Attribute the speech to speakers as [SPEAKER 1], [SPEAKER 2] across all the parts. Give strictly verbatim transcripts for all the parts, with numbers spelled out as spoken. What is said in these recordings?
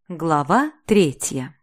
[SPEAKER 1] Глава третья.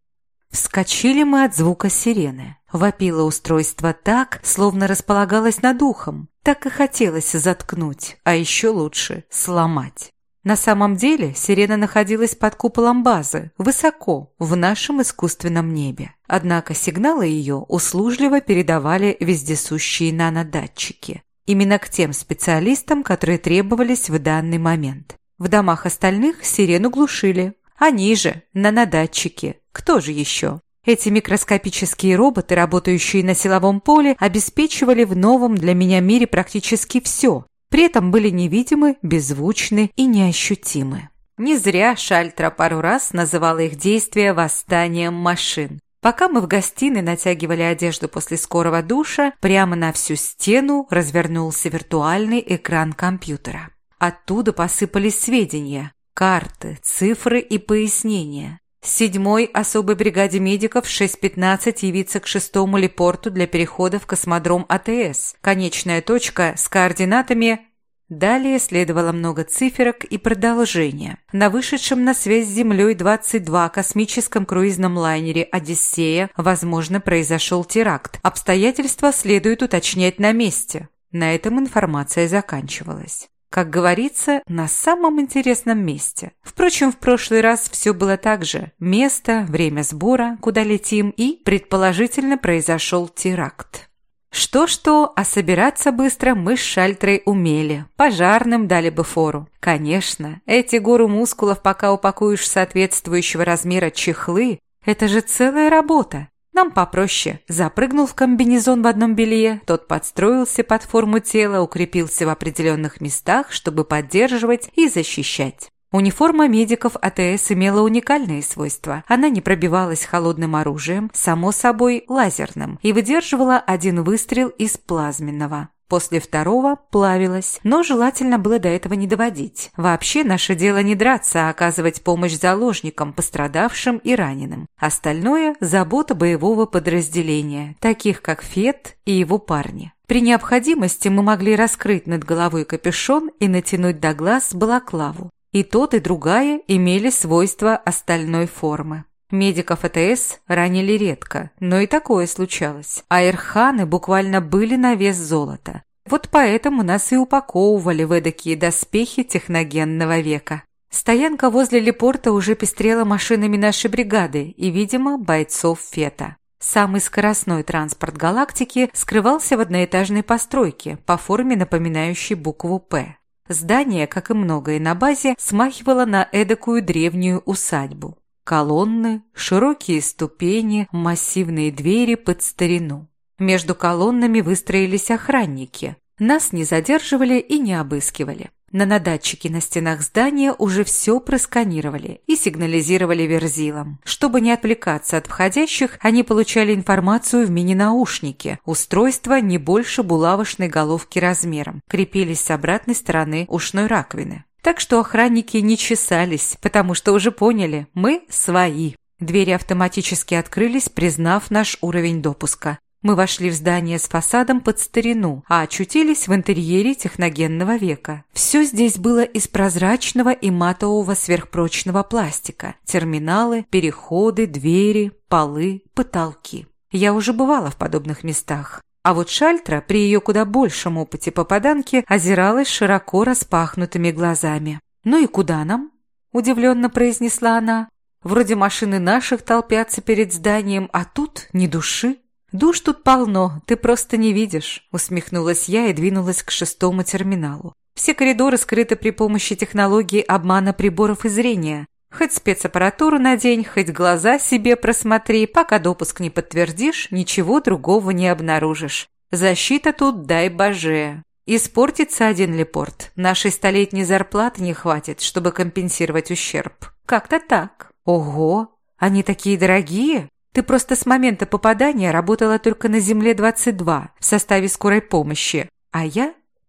[SPEAKER 1] Вскочили мы от звука сирены. Вопило устройство так, словно располагалось над ухом. Так и хотелось заткнуть, а еще лучше сломать. На самом деле сирена находилась под куполом базы, высоко, в нашем искусственном небе. Однако сигналы ее услужливо передавали вездесущие нанодатчики. Именно к тем специалистам, которые требовались в данный момент. В домах остальных сирену глушили. Они же нанодатчики. Кто же еще? Эти микроскопические роботы, работающие на силовом поле, обеспечивали в новом для меня мире практически все. При этом были невидимы, беззвучны и неощутимы. Не зря Шальтра пару раз называла их действия восстанием машин. Пока мы в гостиной натягивали одежду после скорого душа, прямо на всю стену развернулся виртуальный экран компьютера. Оттуда посыпались сведения. Карты, цифры и пояснения. Седьмой особой бригаде медиков в шесть пятнадцать явиться к шестому лепорту для перехода в космодром АТС. Конечная точка с координатами... Далее следовало много циферок и продолжения. На вышедшем на связь с Землей двадцать два космическом круизном лайнере «Одиссея» возможно произошел теракт. Обстоятельства следует уточнять на месте. На этом информация заканчивалась. Как говорится, на самом интересном месте. Впрочем, в прошлый раз все было так же. Место, время сбора, куда летим, и, предположительно, произошел теракт. Что-что, а собираться быстро мы с Шальтрой умели. Пожарным дали бы фору. Конечно, эти гору мускулов, пока упакуешь в соответствующего размера чехлы, это же целая работа. Нам попроще. Запрыгнул в комбинезон в одном белье, тот подстроился под форму тела, укрепился в определенных местах, чтобы поддерживать и защищать. Униформа медиков АТС имела уникальные свойства. Она не пробивалась холодным оружием, само собой лазерным, и выдерживала один выстрел из плазменного. После второго плавилась, но желательно было до этого не доводить. Вообще наше дело не драться, а оказывать помощь заложникам, пострадавшим и раненым. Остальное – забота боевого подразделения, таких как Фет и его парни. При необходимости мы могли раскрыть над головой капюшон и натянуть до глаз балаклаву. И тот, и другая имели свойства остальной формы. Медиков АТС ранили редко, но и такое случалось. А эрханы буквально были на вес золота. Вот поэтому нас и упаковывали в эдакие доспехи техногенного века. Стоянка возле лепорта уже пестрела машинами нашей бригады и, видимо, бойцов Фета. Самый скоростной транспорт галактики скрывался в одноэтажной постройке, по форме напоминающей букву «П». Здание, как и многое на базе, смахивало на эдакую древнюю усадьбу. Колонны, широкие ступени, массивные двери под старину. Между колоннами выстроились охранники. Нас не задерживали и не обыскивали. Нанодатчики на стенах здания уже все просканировали и сигнализировали верзилам. Чтобы не отвлекаться от входящих, они получали информацию в мини-наушнике. Устройства не больше булавочной головки размером. Крепились с обратной стороны ушной раковины. Так что охранники не чесались, потому что уже поняли, мы свои. Двери автоматически открылись, признав наш уровень допуска. Мы вошли в здание с фасадом под старину, а очутились в интерьере техногенного века. Все здесь было из прозрачного и матового сверхпрочного пластика. Терминалы, переходы, двери, полы, потолки. Я уже бывала в подобных местах. А вот Шальтра при ее куда большем опыте попаданки озиралась широко распахнутыми глазами. «Ну и куда нам?» – удивленно произнесла она. «Вроде машины наших толпятся перед зданием, а тут ни души». «Душ тут полно, ты просто не видишь», – усмехнулась я и двинулась к шестому терминалу. Все коридоры скрыты при помощи технологии обмана приборов и зрения. Хоть спецаппаратуру надень, хоть глаза себе просмотри, пока допуск не подтвердишь, ничего другого не обнаружишь. Защита тут дай боже. Испортится один лепорт, нашей столетней зарплаты не хватит, чтобы компенсировать ущерб. Как-то так. Ого, они такие дорогие? Ты просто с момента попадания работала только на Земле двадцать два в составе скорой помощи, а я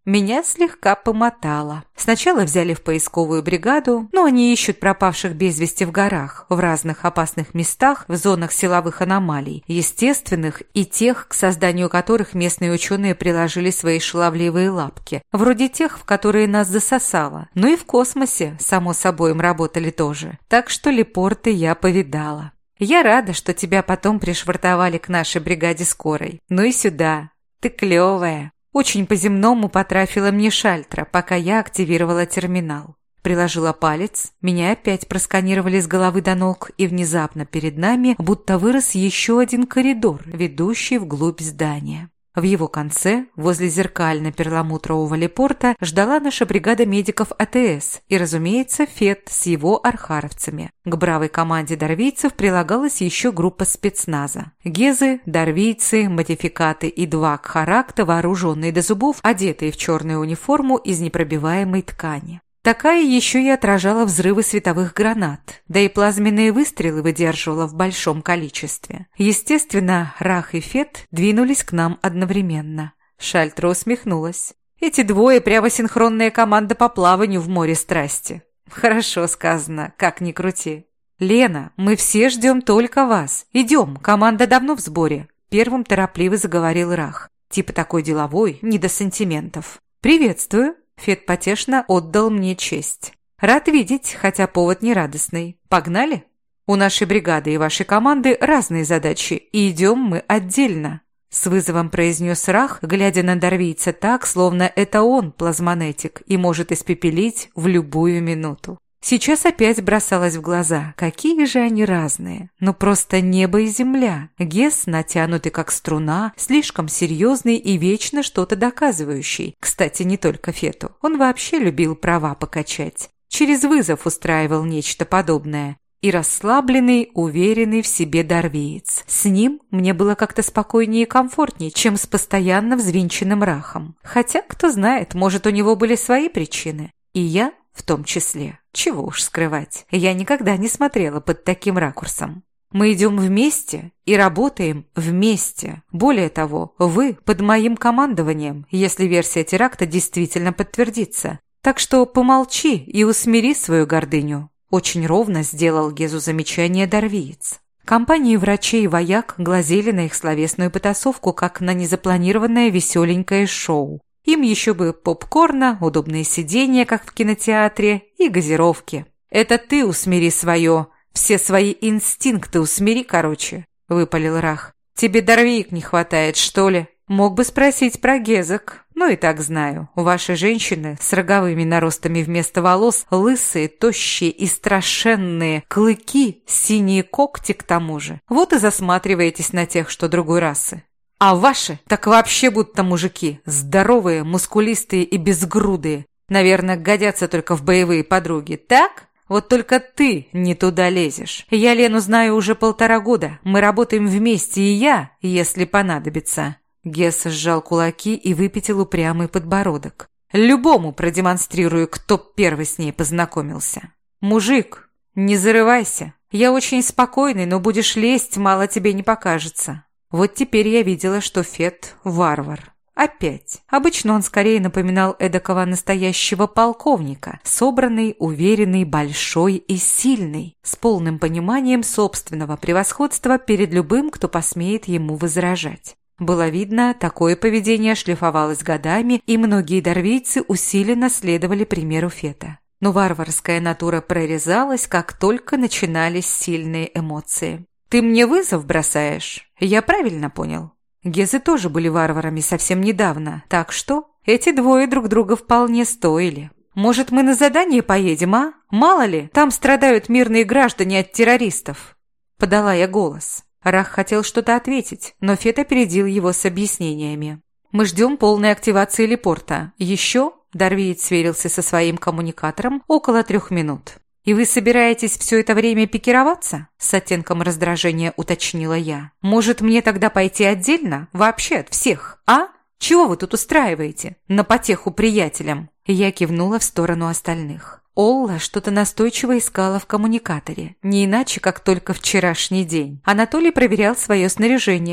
[SPEAKER 1] Меня слегка помотало. Сначала взяли в поисковую бригаду, но они ищут пропавших без вести в горах, в разных опасных местах, в зонах силовых аномалий, естественных и тех, к созданию которых местные ученые приложили свои шаловливые лапки, вроде тех, в которые нас засосало. Ну и в космосе, само собой, им работали тоже. Так что лепорты я повидала. Я рада, что тебя потом пришвартовали к нашей бригаде скорой. Ну и сюда. Ты клевая. Очень по-земному потрафила мне шальтра, пока я активировала терминал. Приложила палец, меня опять просканировали с головы до ног, и внезапно перед нами будто вырос еще один коридор, ведущий вглубь здания. В его конце, возле зеркально-перламутрового лепорта, ждала наша бригада медиков А Тэ Эс и, разумеется, Фет с его архаровцами. К бравой команде дарвийцев прилагалась еще группа спецназа. Гезы, дарвийцы, модификаты и два кхаракта, вооруженные до зубов, одетые в черную униформу из непробиваемой ткани. Такая еще и отражала взрывы световых гранат, да и плазменные выстрелы выдерживала в большом количестве. Естественно, Рах и Фет двинулись к нам одновременно. Шальтра усмехнулась. Эти двое прямо синхронная команда по плаванию в море страсти. Хорошо сказано, как ни крути. «Лена, мы все ждем только вас. Идем, команда давно в сборе», – первым торопливо заговорил Рах. Типа такой деловой, не до сантиментов. «Приветствую». Фет потешно отдал мне честь. «Рад видеть, хотя повод нерадостный. Погнали? У нашей бригады и вашей команды разные задачи, и идем мы отдельно», – с вызовом произнес Рах, глядя на дарвийца так, словно это он плазмонетик и может испепелить в любую минуту. Сейчас опять бросалось в глаза, какие же они разные. Ну просто небо и земля. Гес, натянутый как струна, слишком серьезный и вечно что-то доказывающий. Кстати, не только Фету. Он вообще любил права покачать. Через вызов устраивал нечто подобное. И расслабленный, уверенный в себе дарвиец. С ним мне было как-то спокойнее и комфортнее, чем с постоянно взвинченным Рахом. Хотя, кто знает, может, у него были свои причины. И я в том числе. Чего уж скрывать. Я никогда не смотрела под таким ракурсом. Мы идем вместе и работаем вместе. Более того, вы под моим командованием, если версия теракта действительно подтвердится. Так что помолчи и усмири свою гордыню. Очень ровно сделал Гезу замечание дарвиец. Компании врачей и вояк глазели на их словесную потасовку, как на незапланированное веселенькое шоу. Им еще бы попкорна, удобные сиденья, как в кинотеатре, и газировки. «Это ты усмири свое, все свои инстинкты усмири, короче», – выпалил Рах. «Тебе дарвиек не хватает, что ли? Мог бы спросить про гезок. Ну и так знаю, ваши женщины с роговыми наростами вместо волос, лысые, тощие и страшенные, клыки, синие когти к тому же. Вот и засматриваетесь на тех, что другой расы. А ваши так вообще будто мужики, здоровые, мускулистые и безгрудые. Наверное, годятся только в боевые подруги, так? Вот только ты не туда лезешь. Я Лену знаю уже полтора года. Мы работаем вместе, и я, если понадобится». Гес сжал кулаки и выпятил упрямый подбородок. «Любому продемонстрирую, кто первый с ней познакомился. Мужик, не зарывайся. Я очень спокойный, но будешь лезть, мало тебе не покажется». Вот теперь я видела, что Фет – варвар. Опять. Обычно он скорее напоминал эдакого настоящего полковника, собранный, уверенный, большой и сильный, с полным пониманием собственного превосходства перед любым, кто посмеет ему возражать. Было видно, такое поведение шлифовалось годами, и многие дарвийцы усиленно следовали примеру Фета. Но варварская натура прорезалась, как только начинались сильные эмоции. «Ты мне вызов бросаешь? Я правильно понял?» Гезы тоже были варварами совсем недавно, так что эти двое друг друга вполне стоили. «Может, мы на задание поедем, а? Мало ли, там страдают мирные граждане от террористов?» Подала я голос. Рах хотел что-то ответить, но Фет опередил его с объяснениями. «Мы ждем полной активации лепорта. Еще...» Дарвиец сверился со своим коммуникатором около трех минут. «И вы собираетесь все это время пикироваться?» С оттенком раздражения уточнила я. «Может, мне тогда пойти отдельно? Вообще от всех? А? Чего вы тут устраиваете? На потеху приятелям?» Я кивнула в сторону остальных. Олла что-то настойчиво искала в коммуникаторе. Не иначе, как только вчерашний день. Анатолий проверял свое снаряжение.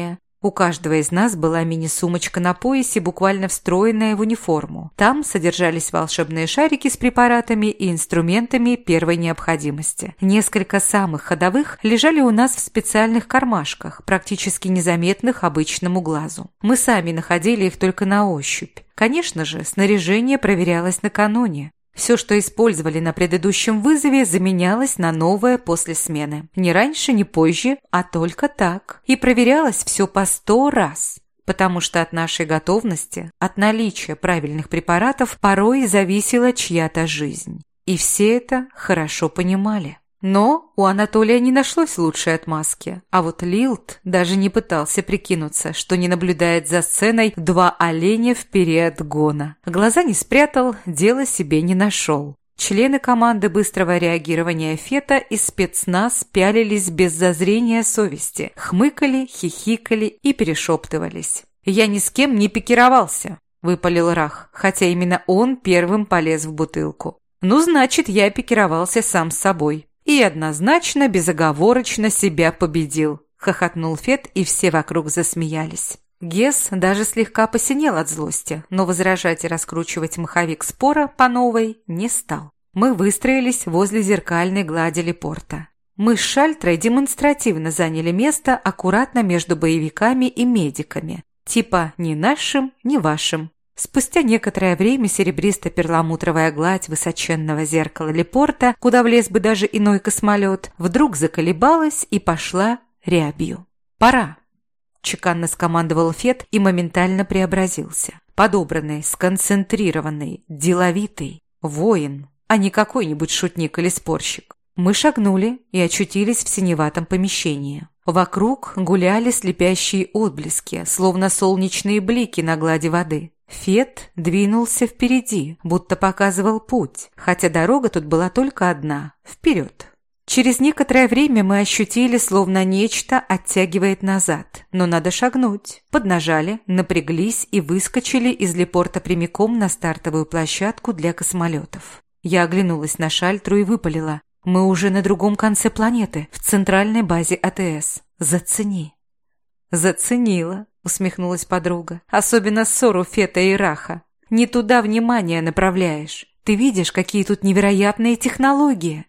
[SPEAKER 1] У каждого из нас была мини-сумочка на поясе, буквально встроенная в униформу. Там содержались волшебные шарики с препаратами и инструментами первой необходимости. Несколько самых ходовых лежали у нас в специальных кармашках, практически незаметных обычному глазу. Мы сами находили их только на ощупь. Конечно же, снаряжение проверялось накануне. Все, что использовали на предыдущем вызове, заменялось на новое после смены. Ни раньше, ни позже, а только так. И проверялось все по сто раз. Потому что от нашей готовности, от наличия правильных препаратов порой зависела чья-то жизнь. И все это хорошо понимали. Но у Анатолия не нашлось лучшей отмазки, а вот Лилт даже не пытался прикинуться, что не наблюдает за сценой два оленя в период гона. Глаза не спрятал, дела себе не нашел. Члены команды быстрого реагирования Фета и спецназ пялились без зазрения совести, хмыкали, хихикали и перешептывались. «Я ни с кем не пикировался», – выпалил Рах, хотя именно он первым полез в бутылку. «Ну, значит, я пикировался сам с собой». «И однозначно, безоговорочно себя победил», – хохотнул Фет, и все вокруг засмеялись. Гес даже слегка посинел от злости, но возражать и раскручивать маховик спора по новой не стал. Мы выстроились возле зеркальной глади Лепорта. Мы с Шальтрой демонстративно заняли место аккуратно между боевиками и медиками. Типа ни нашим, ни вашим. Спустя некоторое время серебристо-перламутровая гладь высоченного зеркала Лепорта, куда влез бы даже иной космолет, вдруг заколебалась и пошла рябью. «Пора!» – чеканно скомандовал Фет и моментально преобразился. Подобранный, сконцентрированный, деловитый воин, а не какой-нибудь шутник или спорщик. Мы шагнули и очутились в синеватом помещении. Вокруг гуляли слепящие отблески, словно солнечные блики на глади воды. Фет двинулся впереди, будто показывал путь, хотя дорога тут была только одна – вперед. Через некоторое время мы ощутили, словно нечто оттягивает назад, но надо шагнуть. Поднажали, напряглись и выскочили из Лепорта прямиком на стартовую площадку для космолетов. Я оглянулась на Шальтру и выпалила: «Мы уже на другом конце планеты, в центральной базе АТС. Зацени». «Заценила», – усмехнулась подруга. «Особенно ссору Фета и Раха. Не туда внимание направляешь. Ты видишь, какие тут невероятные технологии?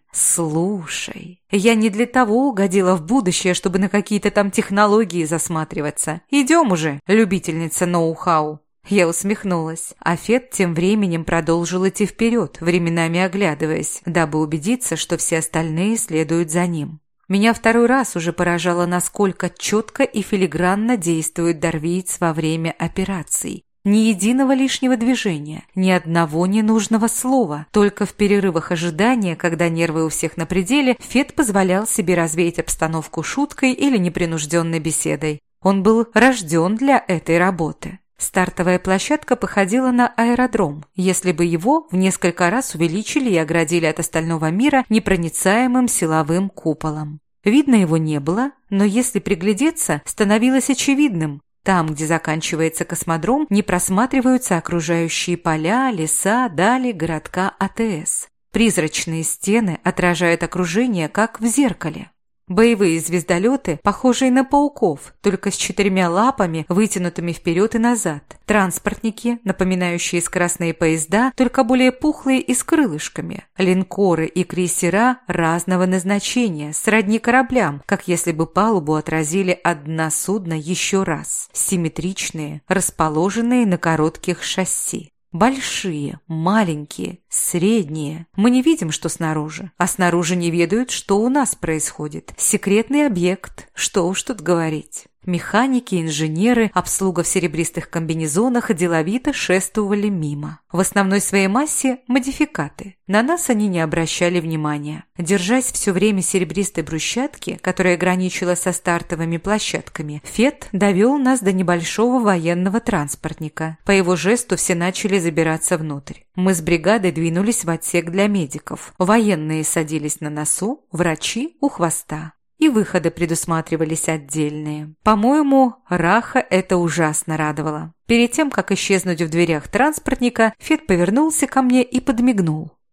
[SPEAKER 1] Слушай, я не для того угодила в будущее, чтобы на какие-то там технологии засматриваться. Идем уже, любительница ноу-хау». Я усмехнулась, а Фет тем временем продолжил идти вперед, временами оглядываясь, дабы убедиться, что все остальные следуют за ним. Меня второй раз уже поражало, насколько четко и филигранно действует дарвиец во время операций. Ни единого лишнего движения, ни одного ненужного слова. Только в перерывах ожидания, когда нервы у всех на пределе, Фет позволял себе развеять обстановку шуткой или непринужденной беседой. Он был рожден для этой работы. Стартовая площадка походила на аэродром, если бы его в несколько раз увеличили и оградили от остального мира непроницаемым силовым куполом. Видно его не было, но если приглядеться, становилось очевидным. Там, где заканчивается космодром, не просматриваются окружающие поля, леса, дали городка АТС. Призрачные стены отражают окружение, как в зеркале. Боевые звездолеты, похожие на пауков, только с четырьмя лапами, вытянутыми вперед и назад. Транспортники, напоминающие скоростные поезда, только более пухлые и с крылышками. Линкоры и крейсера разного назначения, сродни кораблям, как если бы палубу отразили от дна судна еще раз. Симметричные, расположенные на коротких шасси. Большие, маленькие, средние. Мы не видим, что снаружи, а снаружи не ведают, что у нас происходит. Секретный объект, что уж тут говорить. Механики, инженеры, обслуга в серебристых комбинезонах деловито шествовали мимо. В основной своей массе – модификаты. На нас они не обращали внимания. Держась все время серебристой брусчатки, которая граничила со стартовыми площадками, Фет довел нас до небольшого военного транспортника. По его жесту все начали забираться внутрь. Мы с бригадой двинулись в отсек для медиков. Военные садились на носу, врачи – у хвоста. И выходы предусматривались отдельные. По-моему, Раха это ужасно радовало. Перед тем, как исчезнуть в дверях транспортника, Фет повернулся ко мне и подмигнул.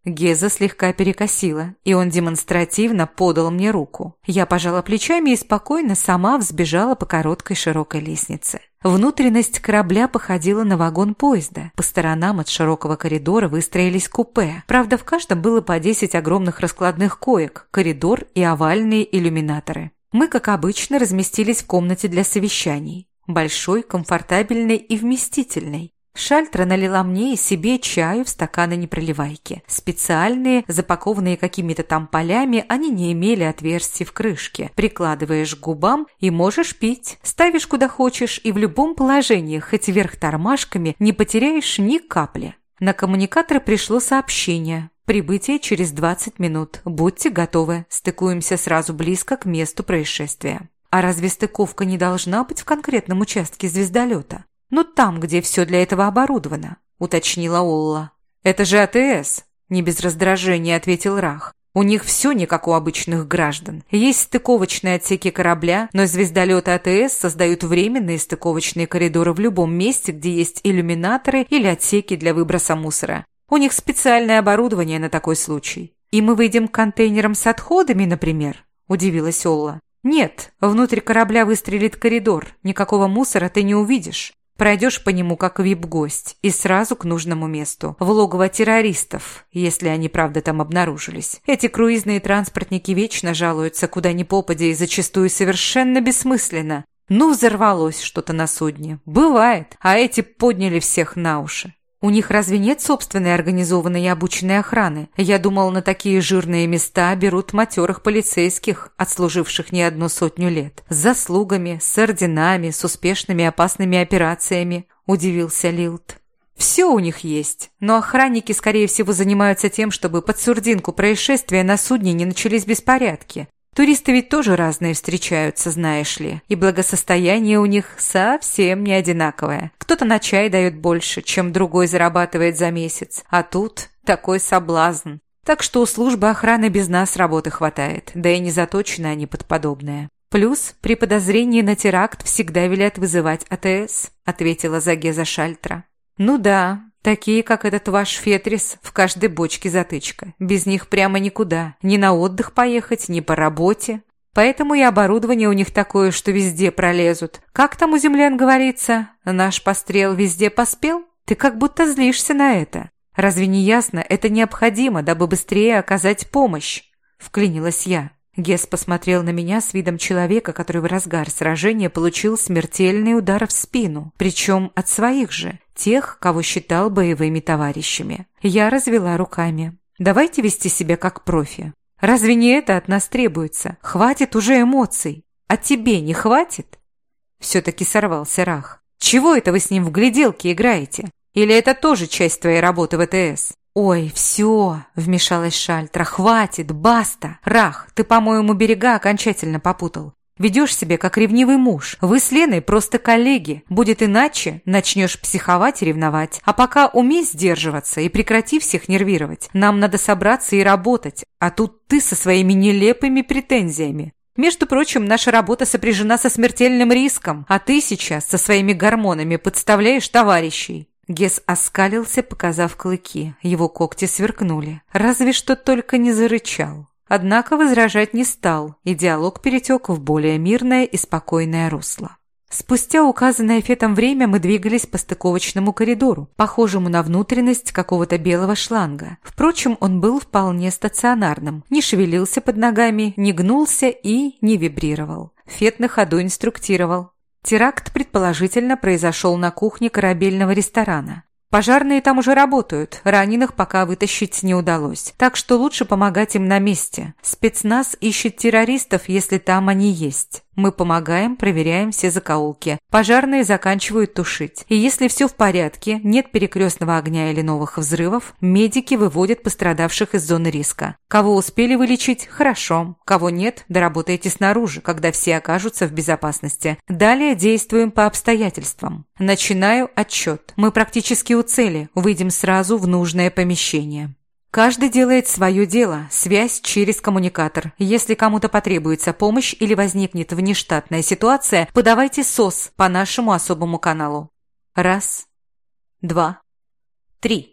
[SPEAKER 1] Геза слегка перекосила, и он демонстративно подал мне руку. Я пожала плечами и спокойно сама взбежала по короткой широкой лестнице. Внутренность корабля походила на вагон поезда. По сторонам от широкого коридора выстроились купе. Правда, в каждом было по десять огромных раскладных коек, коридор и овальные иллюминаторы. Мы, как обычно, разместились в комнате для совещаний. Большой, комфортабельной и вместительной. Шальтра налила мне и себе чаю в стаканы непроливайки. Специальные, запакованные какими-то там полями, они не имели отверстий в крышке. Прикладываешь к губам и можешь пить. Ставишь куда хочешь и в любом положении, хоть вверх тормашками, не потеряешь ни капли. На коммуникатор пришло сообщение. Прибытие через двадцать минут. Будьте готовы. Стыкуемся сразу близко к месту происшествия. А разве стыковка не должна быть в конкретном участке звездолета? «Ну там, где все для этого оборудовано», – уточнила Олла. «Это же АТС», – не без раздражения ответил Рах. «У них все не как у обычных граждан. Есть стыковочные отсеки корабля, но звездолеты АТС создают временные стыковочные коридоры в любом месте, где есть иллюминаторы или отсеки для выброса мусора. У них специальное оборудование на такой случай». «И мы выйдем к контейнерам с отходами, например?» – удивилась Олла. «Нет, внутрь корабля выстрелит коридор, никакого мусора ты не увидишь. Пройдешь по нему как вип-гость и сразу к нужному месту. В логово террористов, если они правда там обнаружились. Эти круизные транспортники вечно жалуются куда ни попадя и зачастую совершенно бессмысленно. Ну, взорвалось что-то на судне. Бывает, а эти подняли всех на уши. У них разве нет собственной организованной и обученной охраны? Я думал, на такие жирные места берут матерых полицейских, отслуживших не одну сотню лет. С заслугами, с орденами, с успешными опасными операциями, удивился Лилт. Все у них есть, но охранники, скорее всего, занимаются тем, чтобы под сурдинку происшествия на судне не начались беспорядки. Туристы ведь тоже разные встречаются, знаешь ли, и благосостояние у них совсем не одинаковое. Кто-то на чай дает больше, чем другой зарабатывает за месяц, а тут такой соблазн. Так что у службы охраны без нас работы хватает, да и не заточены они под подобное. Плюс при подозрении на теракт всегда велят вызывать АТС, ответила Загеза Шальтра. Ну да. Такие, как этот ваш Фетрис, в каждой бочке затычка. Без них прямо никуда. Ни на отдых поехать, ни по работе. Поэтому и оборудование у них такое, что везде пролезут. Как там у землян говорится? Наш пострел везде поспел? Ты как будто злишься на это. Разве не ясно? Это необходимо, дабы быстрее оказать помощь. Вклинилась я. Гес посмотрел на меня с видом человека, который в разгар сражения получил смертельный удар в спину, причем от своих же, тех, кого считал боевыми товарищами. Я развела руками. «Давайте вести себя как профи. Разве не это от нас требуется? Хватит уже эмоций. А тебе не хватит?» Все-таки сорвался Рах. «Чего это вы с ним в гляделки играете? Или это тоже часть твоей работы в АТС?» «Ой, все!» – вмешалась Шальтра. «Хватит, баста! Рах, ты, по-моему, берега окончательно попутал. Ведешь себя как ревнивый муж. Вы с Леной просто коллеги. Будет иначе, начнешь психовать и ревновать. А пока умей сдерживаться и прекрати всех нервировать. Нам надо собраться и работать. А тут ты со своими нелепыми претензиями. Между прочим, наша работа сопряжена со смертельным риском, а ты сейчас со своими гормонами подставляешь товарищей». Гес оскалился, показав клыки. Его когти сверкнули. Разве что только не зарычал. Однако возражать не стал, и диалог перетек в более мирное и спокойное русло. Спустя указанное Фетом время мы двигались по стыковочному коридору, похожему на внутренность какого-то белого шланга. Впрочем, он был вполне стационарным, не шевелился под ногами, не гнулся и не вибрировал. Фет на ходу инструктировал. Теракт, предположительно, произошел на кухне корабельного ресторана. Пожарные там уже работают, раненых пока вытащить не удалось, так что лучше помогать им на месте. Спецназ ищет террористов, если там они есть. Мы помогаем, проверяем все закоулки. Пожарные заканчивают тушить. И если все в порядке, нет перекрестного огня или новых взрывов, медики выводят пострадавших из зоны риска. Кого успели вылечить – хорошо. Кого нет – доработайте снаружи, когда все окажутся в безопасности. Далее действуем по обстоятельствам. Начинаю отчет. Мы практически у цели. Выйдем сразу в нужное помещение. Каждый делает свое дело, связь через коммуникатор. Если кому-то потребуется помощь или возникнет внештатная ситуация, подавайте СОС по нашему особому каналу. Раз, два, три.